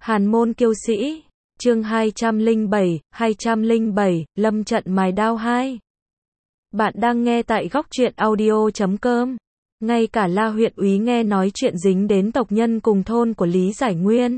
Hàn môn kiêu sĩ, chương 207, lâm trận mài đao 2. Bạn đang nghe tại góc truyện audio.com. Ngay cả La huyện úy nghe nói chuyện dính đến tộc nhân cùng thôn của Lý Giải Nguyên.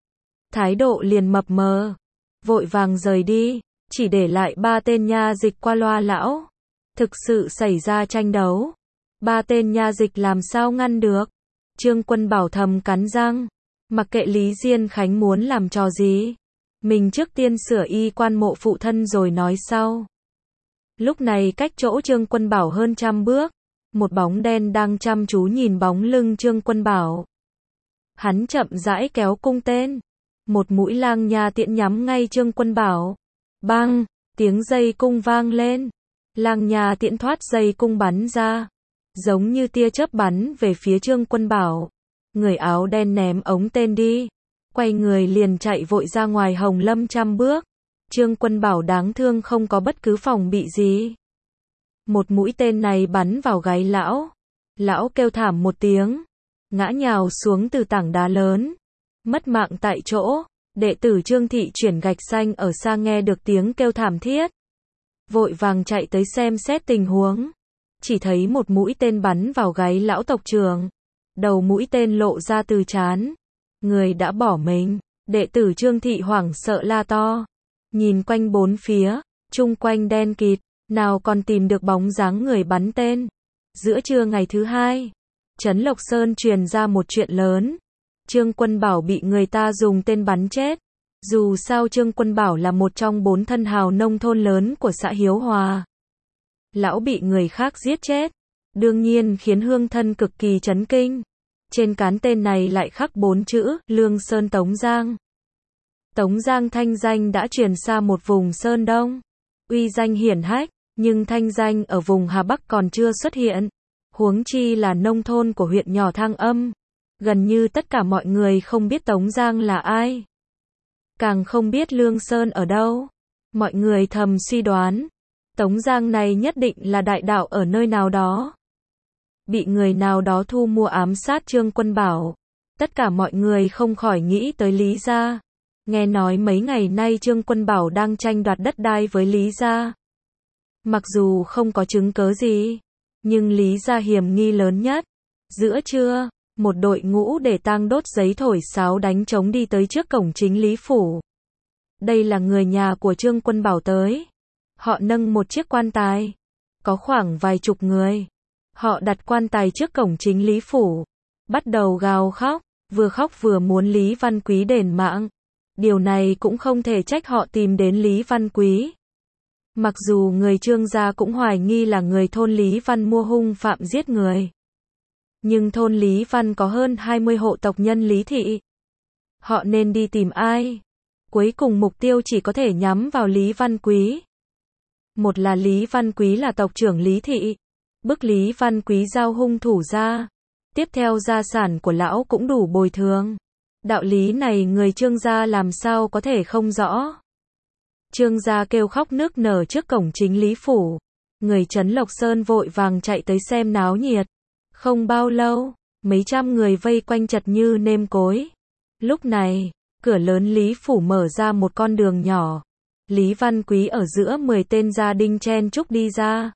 Thái độ liền mập mờ, vội vàng rời đi, chỉ để lại 3 tên nha dịch qua loa lão. Thực sự xảy ra tranh đấu, 3 tên nha dịch làm sao ngăn được. Trương Quân Bảo thầm cắn răng, mặc kệ Lý Diên Khánh muốn làm trò gì, mình trước tiên sửa y quan mộ phụ thân rồi nói sau. Lúc này cách chỗ Trương Quân Bảo hơn 100 bước, một bóng đen đang chăm chú nhìn bóng lưng Trương Quân Bảo. Hắn chậm rãi kéo cung tên, một mũi lang nha tiễn nhắm ngay Trương Quân Bảo. Bang, tiếng dây cung vang lên, lang nha tiễn thoát dây cung bắn ra, giống như tia chớp bắn về phía Trương Quân Bảo. Người áo đen ném ống tên đi, quay người liền chạy vội ra ngoài Hồng Lâm 100 bước. Trương Quân Bảo đáng thương không có bất cứ phòng bị gì. Một mũi tên này bắn vào gáy lão. Lão kêu thảm một tiếng, ngã nhào xuống từ tảng đá lớn, mất mạng tại chỗ. Đệ tử Trương Thị chuyển gạch xanh ở xa nghe được tiếng kêu thảm thiết, vội vàng chạy tới xem xét tình huống. Chỉ thấy một mũi tên bắn vào gáy lão tộc trưởng, đầu mũi tên lộ ra từ trán, người đã bỏ mình. Đệ tử Trương Thị hoảng sợ la to, nhìn quanh bốn phía, chung quanh đen kịt, nào còn tìm được bóng dáng người bắn tên. Giữa trưa ngày thứ hai, Trấn Lộc Sơn truyền ra một chuyện lớn. Trương Quân Bảo bị người ta dùng tên bắn chết. Dù sao Trương Quân Bảo là một trong 4 thân hào nông thôn lớn của xã Hiếu Hòa. Lão bị người khác giết chết, đương nhiên khiến hương thân cực kỳ chấn kinh. Trên cán tên này lại khắc 4 chữ, Lương Sơn Tống Giang. Tống Giang thanh danh đã truyền xa một vùng Sơn Đông, uy danh hiển hách, nhưng thanh danh ở vùng Hà Bắc còn chưa xuất hiện. Huống chi là nông thôn của huyện nhỏ Thang Âm. Gần như tất cả mọi người không biết Tống Giang là ai, càng không biết Lương Sơn ở đâu. Mọi người thầm suy đoán, Tống Giang này nhất định là đại đạo ở nơi nào đó, bị người nào đó thu mua ám sát Trương Quân Bảo. Tất cả mọi người không khỏi nghĩ tới Lý gia. Nghe nói mấy ngày nay Trương Quân Bảo đang tranh đoạt đất đai với Lý gia. Mặc dù không có chứng cớ gì, nhưng Lý gia hiểm nghi lớn nhất. Giữa trưa, một đội ngũ để tang đốt giấy thổi sáo đánh trống đi tới trước cổng chính Lý phủ. Đây là người nhà của Trương Quân Bảo tới. Họ nâng một chiếc quan tài, có khoảng vài chục người. Họ đặt quan tài trước cổng chính Lý phủ, bắt đầu gào khóc vừa muốn Lý Văn Quý đền mạng. Điều này cũng không thể trách họ tìm đến Lý Văn Quý. Mặc dù người Trương gia cũng hoài nghi là người thôn Lý Văn mua hung phạm giết người, nhưng thôn Lý Văn có hơn 20 hộ tộc nhân Lý Thị. Họ nên đi tìm ai? Cuối cùng mục tiêu chỉ có thể nhắm vào Lý Văn Quý. Một là Lý Văn Quý là tộc trưởng Lý Thị, bức Lý Văn Quý giao hung thủ ra. Tiếp theo gia sản của lão cũng đủ bồi thường. Đạo lý này người Trương gia làm sao có thể không rõ. Trương gia kêu khóc nức nở trước cổng chính Lý phủ. Người Trấn Lộc Sơn vội vàng chạy tới xem náo nhiệt. Không bao lâu, mấy trăm người vây quanh chật như nêm cối. Lúc này, cửa lớn Lý phủ mở ra một con đường nhỏ. Lý Văn Quý ở giữa 10 tên gia đình chen chúc đi ra.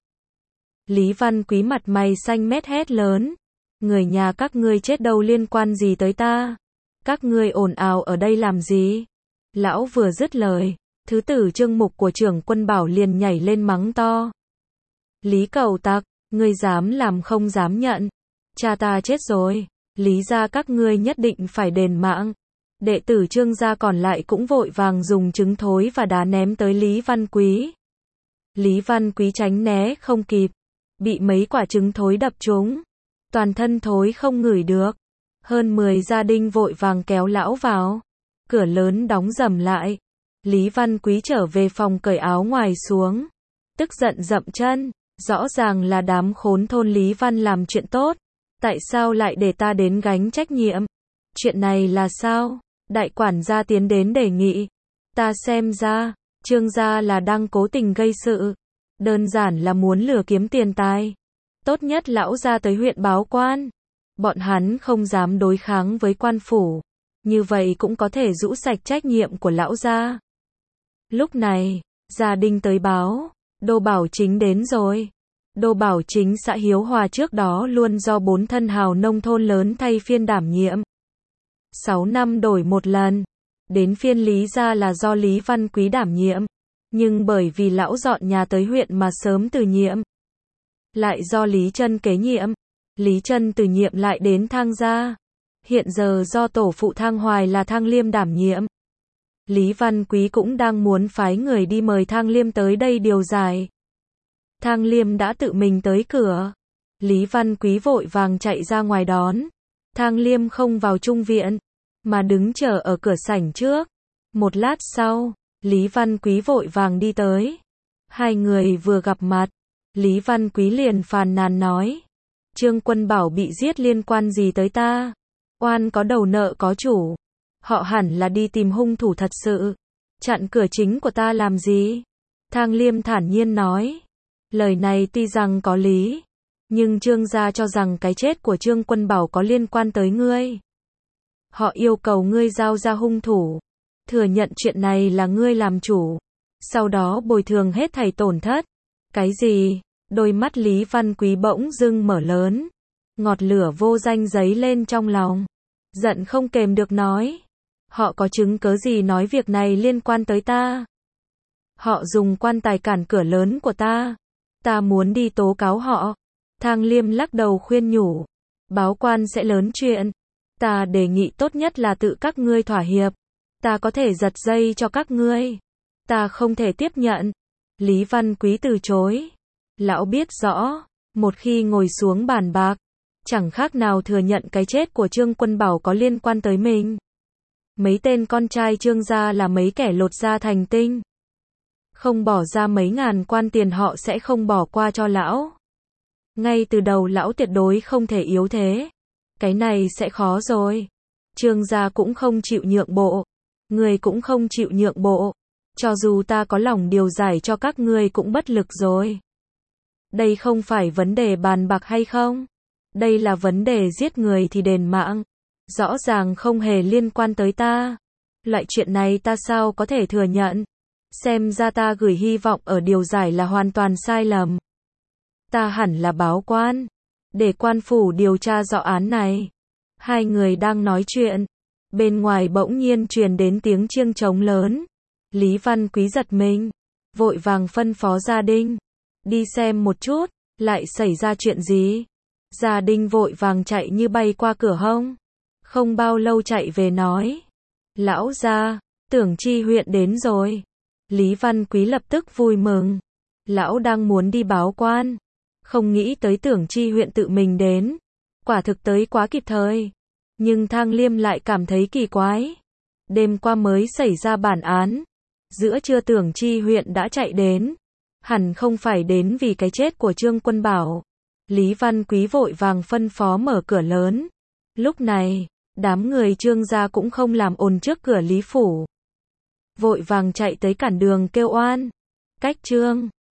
Lý Văn Quý mặt mày xanh mét hét lớn, người nhà các ngươi chết đâu liên quan gì tới ta? Các ngươi ồn ào ở đây làm gì? Lão vừa dứt lời, thứ tử Trương Mục của Trưởng Quân Bảo liền nhảy lên mắng to. Lý cẩu tặc, ngươi dám làm không dám nhận. Cha ta chết rồi, Lý gia các ngươi nhất định phải đền mạng. Đệ tử Trương gia còn lại cũng vội vàng dùng trứng thối và đá ném tới Lý Văn Quý. Lý Văn Quý tránh né không kịp, bị mấy quả trứng thối đập trúng, toàn thân thối không ngửi được. Hơn 10 gia đình vội vàng kéo lão vào. Cửa lớn đóng rầm lại. Lý Văn Quý trở về phòng cởi áo ngoài xuống, tức giận dậm chân. Rõ ràng là đám khốn thôn Lý Văn làm chuyện tốt, tại sao lại để ta đến gánh trách nhiệm? Chuyện này là sao? Đại quản gia tiến đến đề nghị. Ta xem ra, Trương gia là đang cố tình gây sự, đơn giản là muốn lừa kiếm tiền tài. Tốt nhất lão gia tới huyện báo quan. Bọn hắn không dám đối kháng với quan phủ, như vậy cũng có thể rũ sạch trách nhiệm của lão gia. Lúc này, gia đình tới báo, Đô Bảo Chính đến rồi. Đô Bảo Chính xã Hiếu Hòa trước đó luôn do 4 thân hào nông thôn lớn thay phiên đảm nhiệm. 6 năm đổi một lần. Đến phiên Lý gia là do Lý Văn Quý đảm nhiệm. Nhưng bởi vì lão dọn nhà tới huyện mà sớm từ nhiệm. Lại do Lý Trân kế nhiệm. Lý Trân từ nhiệm lại đến Thang gia. Hiện giờ do tổ phụ Thang Hoài là Thang Liêm đảm nhiệm. Lý Văn Quý cũng đang muốn phái người đi mời Thang Liêm tới đây điều giải. Thang Liêm đã tự mình tới cửa. Lý Văn Quý vội vàng chạy ra ngoài đón. Thang Liêm không vào trung viện, mà đứng chờ ở cửa sảnh trước. Một lát sau, Lý Văn Quý vội vàng đi tới. Hai người vừa gặp mặt, Lý Văn Quý liền phàn nàn nói. Trương Quân Bảo bị giết liên quan gì tới ta? Oan có đầu nợ có chủ. Họ hẳn là đi tìm hung thủ thật sự. Chặn cửa chính của ta làm gì? Thang Liêm thản nhiên nói. Lời này tuy rằng có lý, nhưng Trương gia cho rằng cái chết của Trương Quân Bảo có liên quan tới ngươi. Họ yêu cầu ngươi giao ra hung thủ, thừa nhận chuyện này là ngươi làm chủ, sau đó bồi thường hết thảy tổn thất. Cái gì? Đôi mắt Lý Văn Quý bỗng dưng mở lớn, ngọt lửa vô danh dấy lên trong lòng, giận không kềm được nói. Họ có chứng cớ gì nói việc này liên quan tới ta? Họ dùng quan tài cản cửa lớn của ta. Ta muốn đi tố cáo họ. Thang Liêm lắc đầu khuyên nhủ. Báo quan sẽ lớn chuyện. Ta đề nghị tốt nhất là tự các ngươi thỏa hiệp. Ta có thể giật dây cho các ngươi. Ta không thể tiếp nhận. Lý Văn Quý từ chối. Lão biết rõ, một khi ngồi xuống bàn bạc, chẳng khác nào thừa nhận cái chết của Trương Quân Bảo có liên quan tới mình. Mấy tên con trai Trương gia là mấy kẻ lột da thành tinh. Không bỏ ra mấy ngàn quan tiền họ sẽ không bỏ qua cho lão. Ngay từ đầu lão tuyệt đối không thể yếu thế. Cái này sẽ khó rồi. Trương gia cũng không chịu nhượng bộ. Người cũng không chịu nhượng bộ. Cho dù ta có lòng điều giải cho các ngươi cũng bất lực rồi. Đây không phải vấn đề bàn bạc hay không. Đây là vấn đề giết người thì đền mạng. Rõ ràng không hề liên quan tới ta. Loại chuyện này ta sao có thể thừa nhận. Xem ra ta gửi hy vọng ở điều giải là hoàn toàn sai lầm. Ta hẳn là báo quan, để quan phủ điều tra rõ án này. Hai người đang nói chuyện, bên ngoài bỗng nhiên truyền đến tiếng chiêng trống lớn. Lý Văn Quý giật mình, vội vàng phân phó gia đình, đi xem một chút, lại xảy ra chuyện gì. Gia đình vội vàng chạy như bay qua cửa hông. Không bao lâu chạy về nói. Lão gia, Tưởng Chi huyện đến rồi. Lý Văn Quý lập tức vui mừng. Lão đang muốn đi báo quan. Không nghĩ tới Tưởng Chi huyện tự mình đến. Quả thực tới quá kịp thời. Nhưng Thang Liêm lại cảm thấy kỳ quái. Đêm qua mới xảy ra bản án. Giữa trưa Tưởng Chi huyện đã chạy đến. Hẳn không phải đến vì cái chết của Trương Quân Bảo. Lý Văn Quý vội vàng phân phó mở cửa lớn. Lúc này, đám người Trương gia cũng không làm ồn trước cửa Lý phủ. Vội vàng chạy tới cản đường kêu oan. Cách Trương